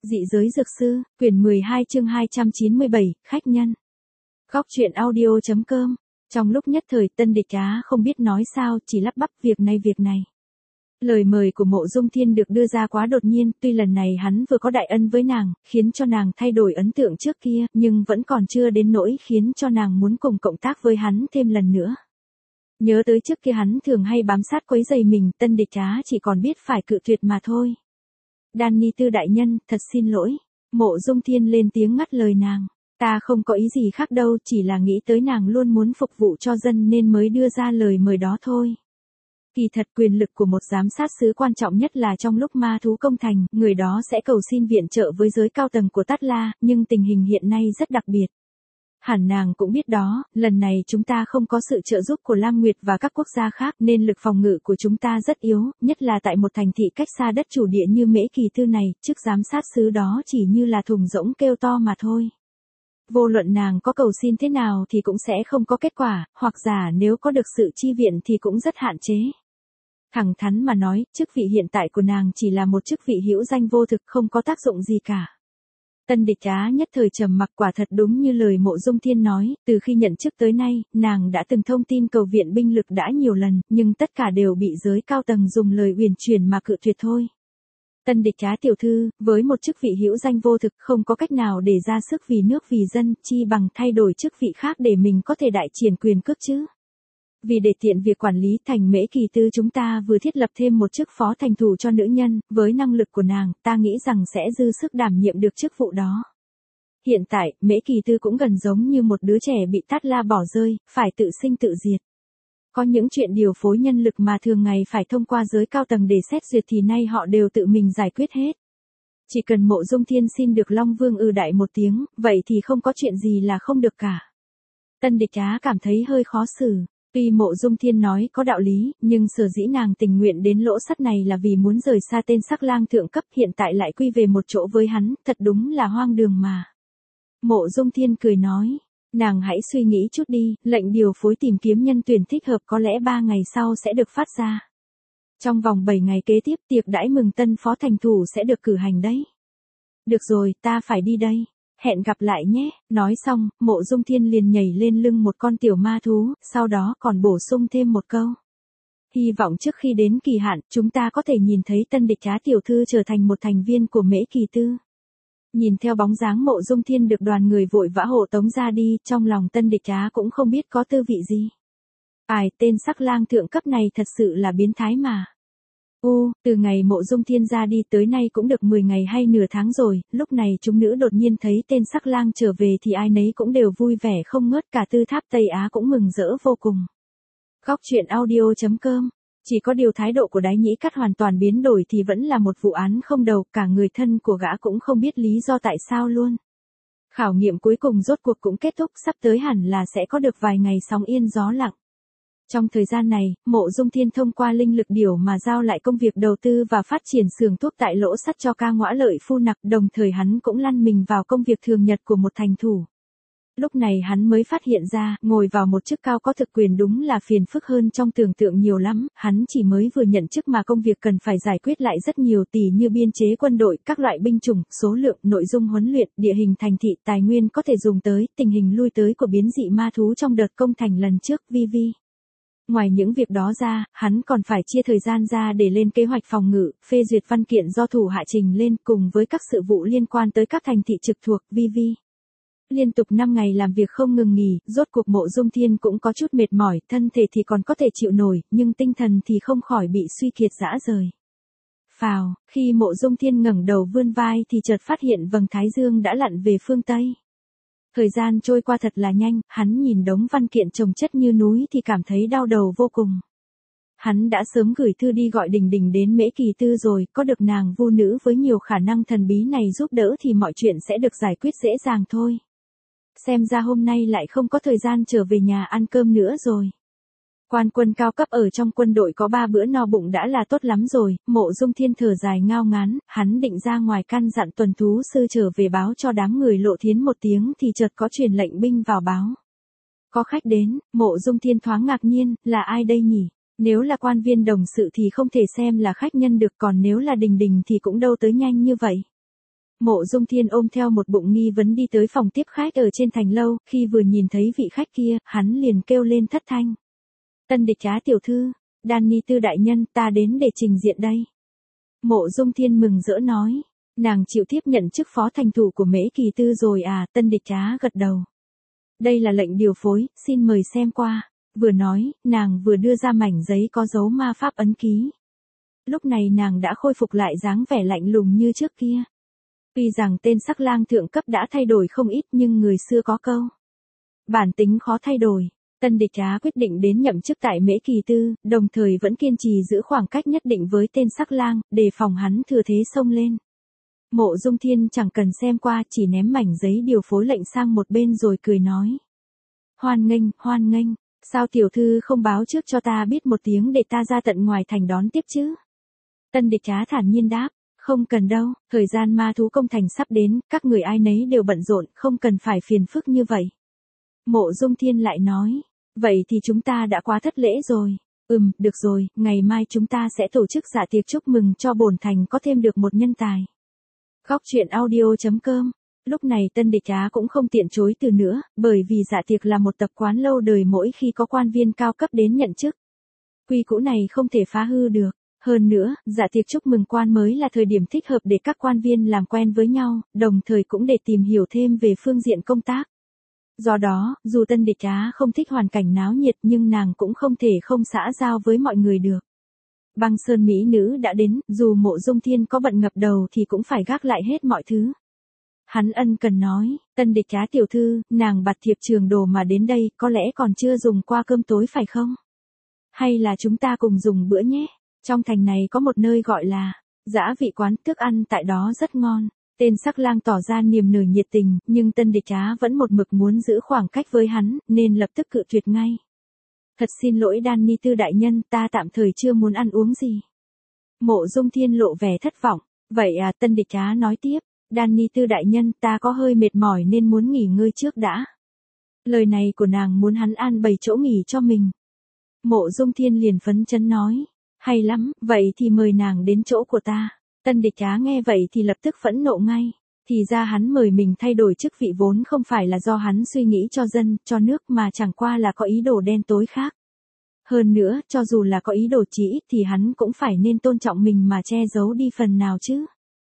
Dị giới dược sư, quyển 12 chương 297, khách nhân. Góc truyện audio.com. Trong lúc nhất thời Tân Địch Á không biết nói sao, chỉ lắp bắp việc này. Lời mời của Mộ Dung Thiên được đưa ra quá đột nhiên, tuy lần này hắn vừa có đại ân với nàng, khiến cho nàng thay đổi ấn tượng trước kia, nhưng vẫn còn chưa đến nỗi khiến cho nàng muốn cùng cộng tác với hắn thêm lần nữa. Nhớ tới trước kia hắn thường hay bám sát quấy rầy mình, Tân Địch Á chỉ còn biết phải cự tuyệt mà thôi. Danny Tư đại nhân, thật xin lỗi. Mộ Dung Thiên lên tiếng ngắt lời nàng. Ta không có ý gì khác đâu, chỉ là nghĩ tới nàng luôn muốn phục vụ cho dân nên mới đưa ra lời mời đó thôi. Kỳ thật quyền lực của một giám sát sứ quan trọng nhất là trong lúc ma thú công thành, người đó sẽ cầu xin viện trợ với giới cao tầng của Tát La, nhưng tình hình hiện nay rất đặc biệt. Hẳn nàng cũng biết đó, lần này chúng ta không có sự trợ giúp của Lam Nguyệt và các quốc gia khác nên lực phòng ngự của chúng ta rất yếu, nhất là tại một thành thị cách xa đất chủ địa như Mễ Kỳ Tư này, chức giám sát sứ đó chỉ như là thùng rỗng kêu to mà thôi. Vô luận nàng có cầu xin thế nào thì cũng sẽ không có kết quả, hoặc giả nếu có được sự chi viện thì cũng rất hạn chế. Thẳng thắn mà nói, chức vị hiện tại của nàng chỉ là một chức vị hữu danh vô thực, không có tác dụng gì cả. Tân Địch Á nhất thời trầm mặc, quả thật đúng như lời Mộ Dung Thiên nói, từ khi nhận chức tới nay, nàng đã từng thông tin cầu viện binh lực đã nhiều lần, nhưng tất cả đều bị giới cao tầng dùng lời uyển chuyển mà cự tuyệt thôi. Tân Địch Á tiểu thư, với một chức vị hữu danh vô thực không có cách nào để ra sức vì nước vì dân, chi bằng thay đổi chức vị khác để mình có thể đại triển quyền cước chứ. Vì để tiện việc quản lý thành Mễ Kỳ Tư chúng ta vừa thiết lập thêm một chức phó thành thủ cho nữ nhân, với năng lực của nàng, ta nghĩ rằng sẽ dư sức đảm nhiệm được chức vụ đó. Hiện tại, Mễ Kỳ Tư cũng gần giống như một đứa trẻ bị Tát La bỏ rơi, phải tự sinh tự diệt. Có những chuyện điều phối nhân lực mà thường ngày phải thông qua giới cao tầng để xét duyệt thì nay họ đều tự mình giải quyết hết. Chỉ cần Mộ Dung Thiên xin được Long Vương đại một tiếng, vậy thì không có chuyện gì là không được cả. Tân Địch Á cảm thấy hơi khó xử. Tuy Mộ Dung Thiên nói có đạo lý, nhưng sở dĩ nàng tình nguyện đến lỗ sắt này là vì muốn rời xa tên sắc lang thượng cấp, hiện tại lại quy về một chỗ với hắn, thật đúng là hoang đường mà. Mộ Dung Thiên cười nói, nàng hãy suy nghĩ chút đi, lệnh điều phối tìm kiếm nhân tuyển thích hợp có lẽ 3 ngày sau sẽ được phát ra. Trong vòng 7 ngày kế tiếp tiệc đãi mừng tân phó thành thủ sẽ được cử hành đấy. Được rồi, ta phải đi đây. Hẹn gặp lại nhé. Nói xong, Mộ Dung Thiên liền nhảy lên lưng một con tiểu ma thú, sau đó còn bổ sung thêm một câu. Hy vọng trước khi đến kỳ hạn, chúng ta có thể nhìn thấy Tân Địch Á tiểu thư trở thành một thành viên của Mễ Kỳ Tư. Nhìn theo bóng dáng Mộ Dung Thiên được đoàn người vội vã hộ tống ra đi, trong lòng Tân Địch Á cũng không biết có tư vị gì. Tên sắc lang thượng cấp này thật sự là biến thái mà. Từ ngày Mộ Dung Thiên ra đi tới nay cũng được 10 ngày hay nửa tháng rồi, lúc này chúng nữ đột nhiên thấy tên sắc lang trở về thì ai nấy cũng đều vui vẻ không ngớt, cả Tư Tháp Tây Á cũng mừng rỡ vô cùng. Góc truyện audio.com. Chỉ có điều thái độ của Đái Nhĩ Cắt hoàn toàn biến đổi thì vẫn là một vụ án không đầu, cả người thân của gã cũng không biết lý do tại sao luôn. Khảo nghiệm cuối cùng rốt cuộc cũng kết thúc, sắp tới hẳn là sẽ có được vài ngày sóng yên gió lặng. Trong thời gian này, Mộ Dung Thiên thông qua linh lực điểu mà giao lại công việc đầu tư và phát triển xưởng thuốc tại lỗ sắt cho Ca Ngõa Lợi Phu Nặc, đồng thời hắn cũng lăn mình vào công việc thường nhật của một thành thủ. Lúc này hắn mới phát hiện ra, ngồi vào một chức cao có thực quyền đúng là phiền phức hơn trong tưởng tượng nhiều lắm, hắn chỉ mới vừa nhận chức mà công việc cần phải giải quyết lại rất nhiều, tỉ như biên chế quân đội, các loại binh chủng, số lượng, nội dung huấn luyện, địa hình thành thị, tài nguyên có thể dùng tới, tình hình lui tới của biến dị ma thú trong đợt công thành lần trước, v.v. Ngoài những việc đó ra, hắn còn phải chia thời gian ra để lên kế hoạch phòng ngự, phê duyệt văn kiện do thủ hạ trình lên cùng với các sự vụ liên quan tới các thành thị trực thuộc, v.v. Liên tục 5 ngày làm việc không ngừng nghỉ, rốt cuộc Mộ Dung Thiên cũng có chút mệt mỏi, thân thể thì còn có thể chịu nổi, nhưng tinh thần thì không khỏi bị suy kiệt rã rời. Phào, khi Mộ Dung Thiên ngẩng đầu vươn vai thì chợt phát hiện vầng thái dương đã lặn về phương Tây. Thời gian trôi qua thật là nhanh, hắn nhìn đống văn kiện chồng chất như núi thì cảm thấy đau đầu vô cùng. Hắn đã sớm gửi thư đi gọi Đình Đình đến Mễ Kỳ Tư rồi, có được nàng vu nữ với nhiều khả năng thần bí này giúp đỡ thì mọi chuyện sẽ được giải quyết dễ dàng thôi. Xem ra hôm nay lại không có thời gian trở về nhà ăn cơm nữa rồi. Quan quân cao cấp ở trong quân đội có 3 bữa no bụng đã là tốt lắm rồi, Mộ Dung Thiên thở dài ngao ngán, hắn định ra ngoài căn dặn tuần thú sư trở về báo cho đám người Lộ Thiến một tiếng thì chợt có truyền lệnh binh vào báo. Có khách đến, Mộ Dung Thiên thoáng ngạc nhiên, là ai đây nhỉ? Nếu là quan viên đồng sự thì không thể xem là khách nhân được, còn nếu là Đình Đình thì cũng đâu tới nhanh như vậy. Mộ Dung Thiên ôm theo một bụng nghi vấn đi tới phòng tiếp khách ở trên thành lâu, khi vừa nhìn thấy vị khách kia, hắn liền kêu lên thất thanh. Tân Địch Trá tiểu thư, Danny Tư đại nhân, ta đến để trình diện đây. Mộ Dung Thiên mừng rỡ nói, nàng chịu tiếp nhận chức phó thành thủ của Mễ Kỳ Tư rồi à? Tân Địch Trá gật đầu. Đây là lệnh điều phối, xin mời xem qua. Vừa nói, nàng vừa đưa ra mảnh giấy có dấu ma pháp ấn ký. Lúc này nàng đã khôi phục lại dáng vẻ lạnh lùng như trước kia. Tuy rằng tên sắc lang thượng cấp đã thay đổi không ít nhưng người xưa có câu. Bản tính khó thay đổi. Tân Địch Trá quyết định đến nhậm chức tại Mễ Kỳ Tư, đồng thời vẫn kiên trì giữ khoảng cách nhất định với tên sắc lang, đề phòng hắn thừa thế xông lên. Mộ Dung Thiên chẳng cần xem qua, chỉ ném mảnh giấy điều phối lệnh sang một bên rồi cười nói. Hoan nghênh, hoan nghênh, sao tiểu thư không báo trước cho ta biết một tiếng để ta ra tận ngoài thành đón tiếp chứ? Tân Địch Trá thản nhiên đáp, không cần đâu, thời gian ma thú công thành sắp đến, các người ai nấy đều bận rộn, không cần phải phiền phức như vậy. Mộ Dung Thiên lại nói, vậy thì chúng ta đã quá thất lễ rồi. Được rồi, ngày mai chúng ta sẽ tổ chức dạ tiệc chúc mừng cho bổn thành có thêm được một nhân tài. Góc truyện audio.com. Lúc này Tân Địch Trá cũng không tiện chối từ nữa, bởi vì dạ tiệc là một tập quán lâu đời mỗi khi có quan viên cao cấp đến nhận chức. Quy củ này không thể phá hư được. Hơn nữa, dạ tiệc chúc mừng quan mới là thời điểm thích hợp để các quan viên làm quen với nhau, đồng thời cũng để tìm hiểu thêm về phương diện công tác. Do đó, dù Tân Địch Trá không thích hoàn cảnh náo nhiệt nhưng nàng cũng không thể không xã giao với mọi người được. Băng Sơn mỹ nữ đã đến, dù Mộ Dung Thiên có bận ngập đầu thì cũng phải gác lại hết mọi thứ. Hắn ân cần nói, Tân Địch Trá tiểu thư, nàng bạt thiệp trường đồ mà đến đây, có lẽ còn chưa dùng qua cơm tối phải không? Hay là chúng ta cùng dùng bữa nhé? Trong thành này có một nơi gọi là Dã Vị quán, thức ăn tại đó rất ngon. Tên sắc lang tỏ ra niềm nở nhiệt tình, nhưng Tân Địch Trá vẫn một mực muốn giữ khoảng cách với hắn, nên lập tức cự tuyệt ngay. Thật xin lỗi Danny Tư đại nhân, ta tạm thời chưa muốn ăn uống gì. Mộ Dung Thiên lộ vẻ thất vọng. Vậy à? Tân Địch Trá nói tiếp, Danny Tư đại nhân, ta có hơi mệt mỏi nên muốn nghỉ ngơi trước đã. Lời này của nàng muốn hắn an bày chỗ nghỉ cho mình. Mộ Dung Thiên liền phấn chấn nói, hay lắm, vậy thì mời nàng đến chỗ của ta. Tân Địch Trá nghe vậy thì lập tức phẫn nộ ngay. Thì ra hắn mời mình thay đổi chức vị vốn không phải là do hắn suy nghĩ cho dân, cho nước mà chẳng qua là có ý đồ đen tối khác. Hơn nữa, cho dù là có ý đồ chí ít thì hắn cũng phải nên tôn trọng mình mà che giấu đi phần nào chứ.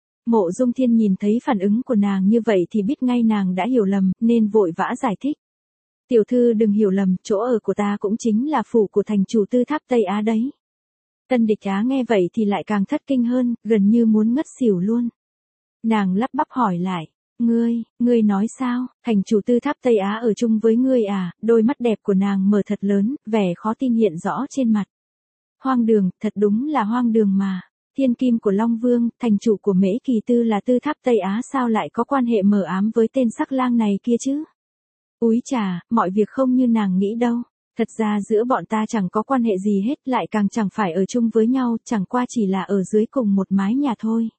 Mộ Dung Thiên nhìn thấy phản ứng của nàng như vậy thì biết ngay nàng đã hiểu lầm, nên vội vã giải thích. Tiểu thư đừng hiểu lầm, chỗ ở của ta cũng chính là phủ của thành chủ Tư Tháp Tây Á đấy. Tân Địch Trá nghe vậy thì lại càng thất kinh hơn, gần như muốn ngất xỉu luôn. Nàng lắp bắp hỏi lại, ngươi nói sao, thành chủ Tư Tháp Tây Á ở chung với ngươi à? Đôi mắt đẹp của nàng mở thật lớn, vẻ khó tin hiện rõ trên mặt. Hoang đường, thật đúng là hoang đường mà. Thiên kim của Long Vương, thành chủ của Mễ Kỳ Tư là Tư Tháp Tây Á, sao lại có quan hệ mờ ám với tên sắc lang này kia chứ? Úi chà, mọi việc không như nàng nghĩ đâu. Thật ra giữa bọn ta chẳng có quan hệ gì hết, lại càng chẳng phải ở chung với nhau, chẳng qua chỉ là ở dưới cùng một mái nhà thôi.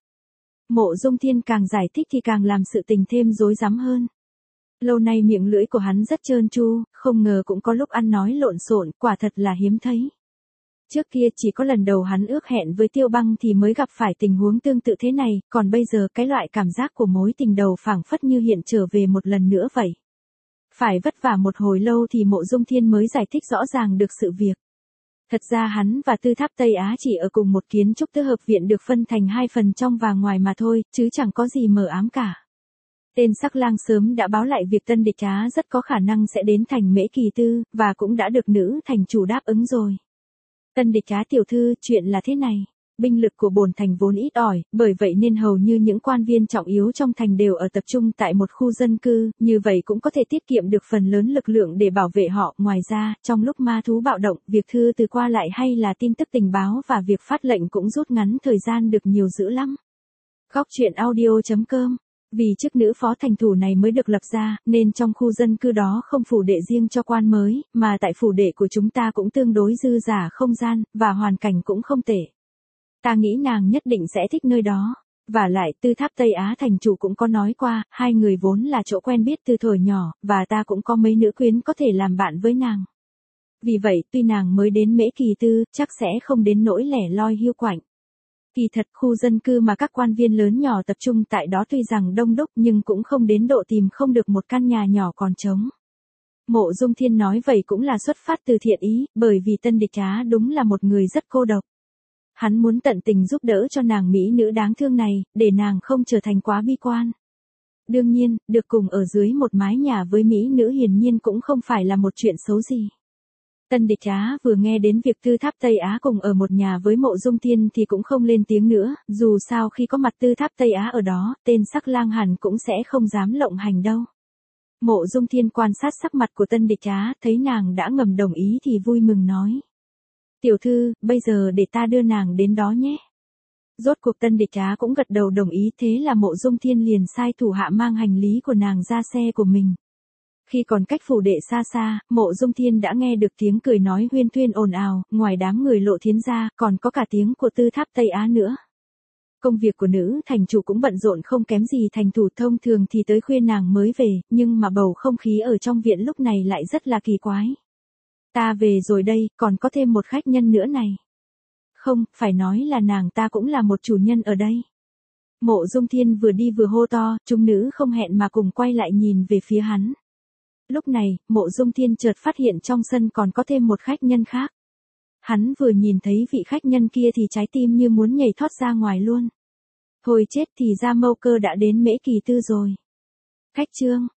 Mộ Dung Thiên càng giải thích thì càng làm sự tình thêm rối rắm hơn. Lâu nay miệng lưỡi của hắn rất trơn tru, không ngờ cũng có lúc ăn nói lộn xộn, quả thật là hiếm thấy. Trước kia chỉ có lần đầu hắn ước hẹn với Tiêu Băng thì mới gặp phải tình huống tương tự thế này, còn bây giờ cái loại cảm giác của mối tình đầu phảng phất như hiện trở về một lần nữa vậy. Phải vất vả một hồi lâu thì Mộ Dung Thiên mới giải thích rõ ràng được sự việc. Thật ra hắn và Tư Tháp Tây Á chỉ ở cùng một kiến trúc tứ hợp viện được phân thành hai phần trong và ngoài mà thôi, chứ chẳng có gì mờ ám cả. Tên sắc lang sớm đã báo lại việc Tân Địch Trá rất có khả năng sẽ đến thành Mễ Kỳ Tư, và cũng đã được nữ thành chủ đáp ứng rồi. Tân Địch Trá tiểu thư, chuyện là thế này. Binh lực của bổn thành vốn ít ỏi, bởi vậy nên hầu như những quan viên trọng yếu trong thành đều ở tập trung tại một khu dân cư, như vậy cũng có thể tiết kiệm được phần lớn lực lượng để bảo vệ họ. Ngoài ra, trong lúc ma thú bạo động, việc thư từ qua lại hay là tin tức tình báo và việc phát lệnh cũng rút ngắn thời gian được nhiều dữ lắm. Góc truyện audio.com. Vì chức nữ phó thành thủ này mới được lập ra, nên trong khu dân cư đó không phủ đệ riêng cho quan mới, mà tại phủ đệ của chúng ta cũng tương đối dư dả không gian, và hoàn cảnh cũng không tệ. Ta nghĩ nàng nhất định sẽ thích nơi đó. Và lại Tư Tháp Tây Á thành chủ cũng có nói qua, hai người vốn là chỗ quen biết từ thuở nhỏ, và ta cũng có mấy nữ quyến có thể làm bạn với nàng. Vì vậy tuy nàng mới đến Mễ Kỳ Tư, chắc sẽ không đến nỗi lẻ loi hiu quạnh. Kỳ thật khu dân cư mà các quan viên lớn nhỏ tập trung tại đó tuy rằng đông đúc nhưng cũng không đến độ tìm không được một căn nhà nhỏ còn trống. Mộ Dung Thiên nói vậy cũng là xuất phát từ thiện ý, bởi vì Tân Địch Á đúng là một người rất cô độc. Hắn muốn tận tình giúp đỡ cho nàng mỹ nữ đáng thương này, để nàng không trở thành quá bi quan. Đương nhiên, được cùng ở dưới một mái nhà với mỹ nữ hiển nhiên cũng không phải là một chuyện xấu gì. Tân Địch Á vừa nghe đến việc Tư Tháp Tây Á cùng ở một nhà với Mộ Dung Thiên thì cũng không lên tiếng nữa, dù sao khi có mặt Tư Tháp Tây Á ở đó, tên sắc lang hẳn cũng sẽ không dám lộng hành đâu. Mộ Dung Thiên quan sát sắc mặt của Tân Địch Á, thấy nàng đã ngầm đồng ý thì vui mừng nói. Tiểu thư, bây giờ để ta đưa nàng đến đó nhé. Rốt cuộc Tân Địch Á cũng gật đầu đồng ý, thế là Mộ Dung Thiên liền sai thủ hạ mang hành lý của nàng ra xe của mình. Khi còn cách phủ đệ xa xa, Mộ Dung Thiên đã nghe được tiếng cười nói huyên thuyên ồn ào, ngoài đám người Lộ Thiến ra, còn có cả tiếng của Tư Tháp Tây Á nữa. Công việc của nữ thành chủ cũng bận rộn không kém gì thành thủ, thông thường thì tới khuya nàng mới về, nhưng mà bầu không khí ở trong viện lúc này lại rất là kỳ quái. Ta về rồi đây, còn có thêm một khách nhân nữa này. Không, phải nói là nàng ta cũng là một chủ nhân ở đây. Mộ Dung Thiên vừa đi vừa hô to, chúng nữ không hẹn mà cùng quay lại nhìn về phía hắn. Lúc này, Mộ Dung Thiên chợt phát hiện trong sân còn có thêm một khách nhân khác. Hắn vừa nhìn thấy vị khách nhân kia thì trái tim như muốn nhảy thoát ra ngoài luôn. Thôi chết, thì ra Mâu Cơ đã đến Mễ Kỳ Tư rồi. Khách Trương,